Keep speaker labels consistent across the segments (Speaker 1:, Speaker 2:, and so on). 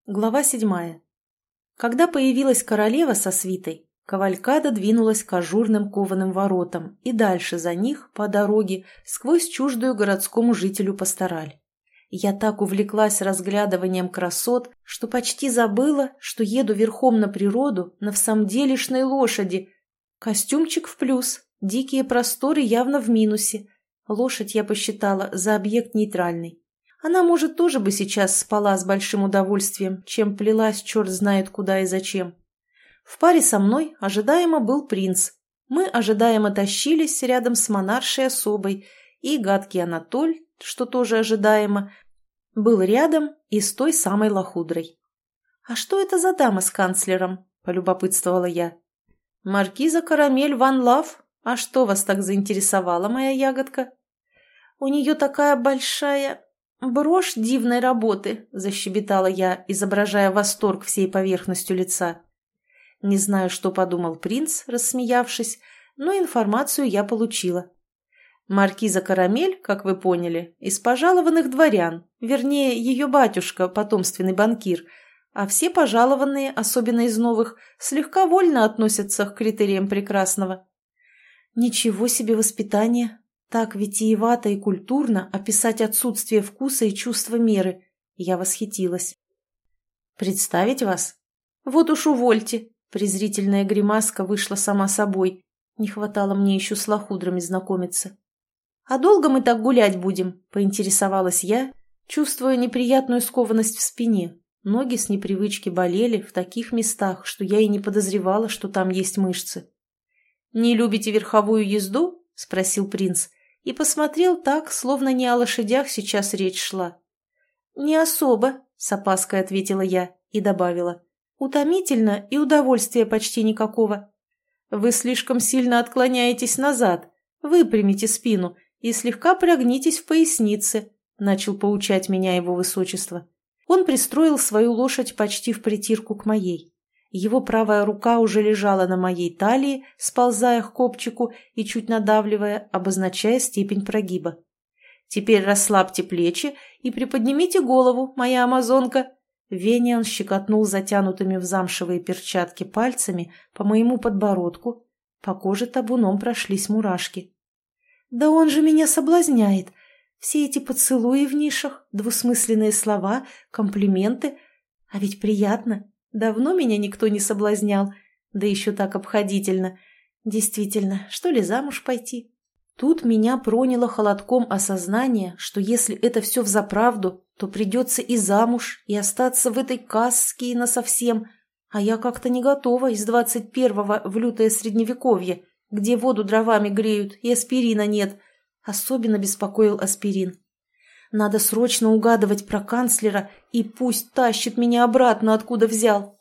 Speaker 1: Глава 7. Когда появилась королева со свитой, кавалькада двинулась к ажурным кованым воротам и дальше за них, по дороге, сквозь чуждую городскому жителю пастораль. Я так увлеклась разглядыванием красот, что почти забыла, что еду верхом на природу на всамделишной лошади. Костюмчик в плюс, дикие просторы явно в минусе. Лошадь я посчитала за объект нейтральный. Она, может, тоже бы сейчас спала с большим удовольствием, чем плелась черт знает куда и зачем. В паре со мной ожидаемо был принц. Мы ожидаемо тащились рядом с монаршей особой, и гадкий Анатоль, что тоже ожидаемо, был рядом и с той самой лохудрой. «А что это за дама с канцлером?» – полюбопытствовала я. «Маркиза Карамель Ван Лав? А что вас так заинтересовала, моя ягодка?» «У нее такая большая... брошь дивной работы», – защебетала я, изображая восторг всей поверхностью лица. Не знаю, что подумал принц, рассмеявшись, но информацию я получила. Маркиза Карамель, как вы поняли, из пожалованных дворян, вернее, ее батюшка, потомственный банкир, а все пожалованные, особенно из новых, слегка вольно относятся к критериям прекрасного. Ничего себе воспитание! Так витиевато и культурно описать отсутствие вкуса и чувства меры. Я восхитилась. «Представить вас? Вот уж увольте!» Презрительная гримаска вышла сама собой. Не хватало мне еще с лохудрами знакомиться. «А долго мы так гулять будем?» – поинтересовалась я, чувствуя неприятную скованность в спине. Ноги с непривычки болели в таких местах, что я и не подозревала, что там есть мышцы. «Не любите верховую езду?» – спросил принц. И посмотрел так, словно не о лошадях сейчас речь шла. «Не особо», — с опаской ответила я и добавила. «Утомительно и удовольствия почти никакого. Вы слишком сильно отклоняетесь назад, выпрямите спину и слегка прогнитесь в пояснице», — начал поучать меня его высочество. Он пристроил свою лошадь почти в притирку к моей. Его правая рука уже лежала на моей талии, сползая к копчику и чуть надавливая, обозначая степень прогиба. «Теперь расслабьте плечи и приподнимите голову, моя амазонка!» Вениан щекотнул затянутыми в замшевые перчатки пальцами по моему подбородку. По коже табуном прошлись мурашки. «Да он же меня соблазняет! Все эти поцелуи в нишах, двусмысленные слова, комплименты. А ведь приятно!» Давно меня никто не соблазнял, да еще так обходительно. Действительно, что ли замуж пойти? Тут меня проняло холодком осознание, что если это все взаправду, то придется и замуж, и остаться в этой каске насовсем. А я как-то не готова из 21-го в лютое средневековье, где воду дровами греют и аспирина нет. Особенно беспокоил аспирин. Надо срочно угадывать про канцлера, и пусть тащит меня обратно, откуда взял.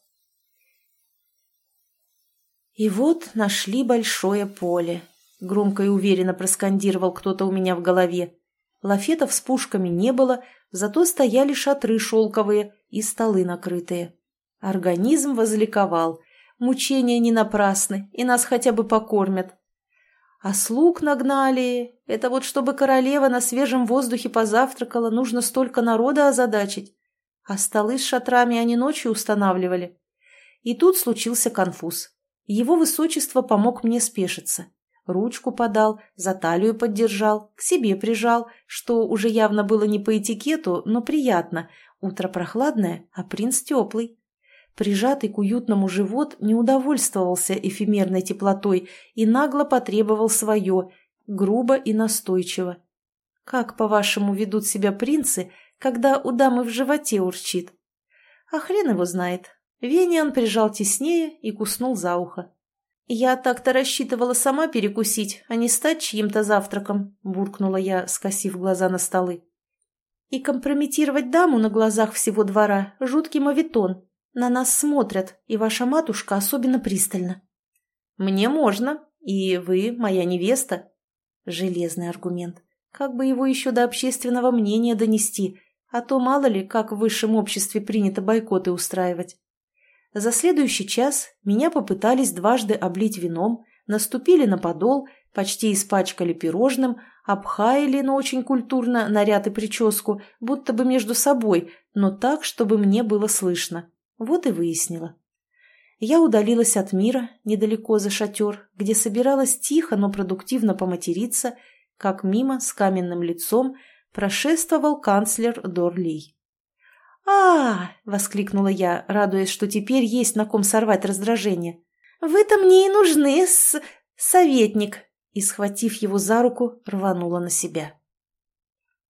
Speaker 1: И вот нашли большое поле. Громко и уверенно проскандировал кто-то у меня в голове. Лафетов с пушками не было, зато стояли шатры шелковые и столы накрытые. Организм возликовал. Мучения не напрасны, и нас хотя бы покормят. А слуг нагнали. Это вот чтобы королева на свежем воздухе позавтракала, нужно столько народа озадачить. А столы с шатрами они ночью устанавливали. И тут случился конфуз. Его высочество помог мне спешиться. Ручку подал, за талию поддержал, к себе прижал, что уже явно было не по этикету, но приятно. Утро прохладное, а принц теплый. Прижатый к уютному живот не удовольствовался эфемерной теплотой и нагло потребовал свое, грубо и настойчиво. Как, по-вашему, ведут себя принцы, когда у дамы в животе урчит? А хрен его знает. Вениан прижал теснее и куснул за ухо. «Я так-то рассчитывала сама перекусить, а не стать чьим-то завтраком», — буркнула я, скосив глаза на столы. «И компрометировать даму на глазах всего двора — жуткий моветон. На нас смотрят, и ваша матушка особенно пристально». «Мне можно, и вы моя невеста». Железный аргумент. Как бы его еще до общественного мнения донести, а то мало ли, как в высшем обществе принято бойкоты устраивать. За следующий час меня попытались дважды облить вином, наступили на подол, почти испачкали пирожным, обхаяли, но очень культурно, наряд и прическу, будто бы между собой, но так, чтобы мне было слышно. Вот и выяснила. Я удалилась от мира, недалеко за шатер, где собиралась тихо, но продуктивно поматериться, как мимо с каменным лицом прошествовал канцлер Дорли. Воскликнула я, радуясь, что теперь есть на ком сорвать раздражение. «Вы-то мне и нужны, советник!» И, схватив его за руку, рванула на себя.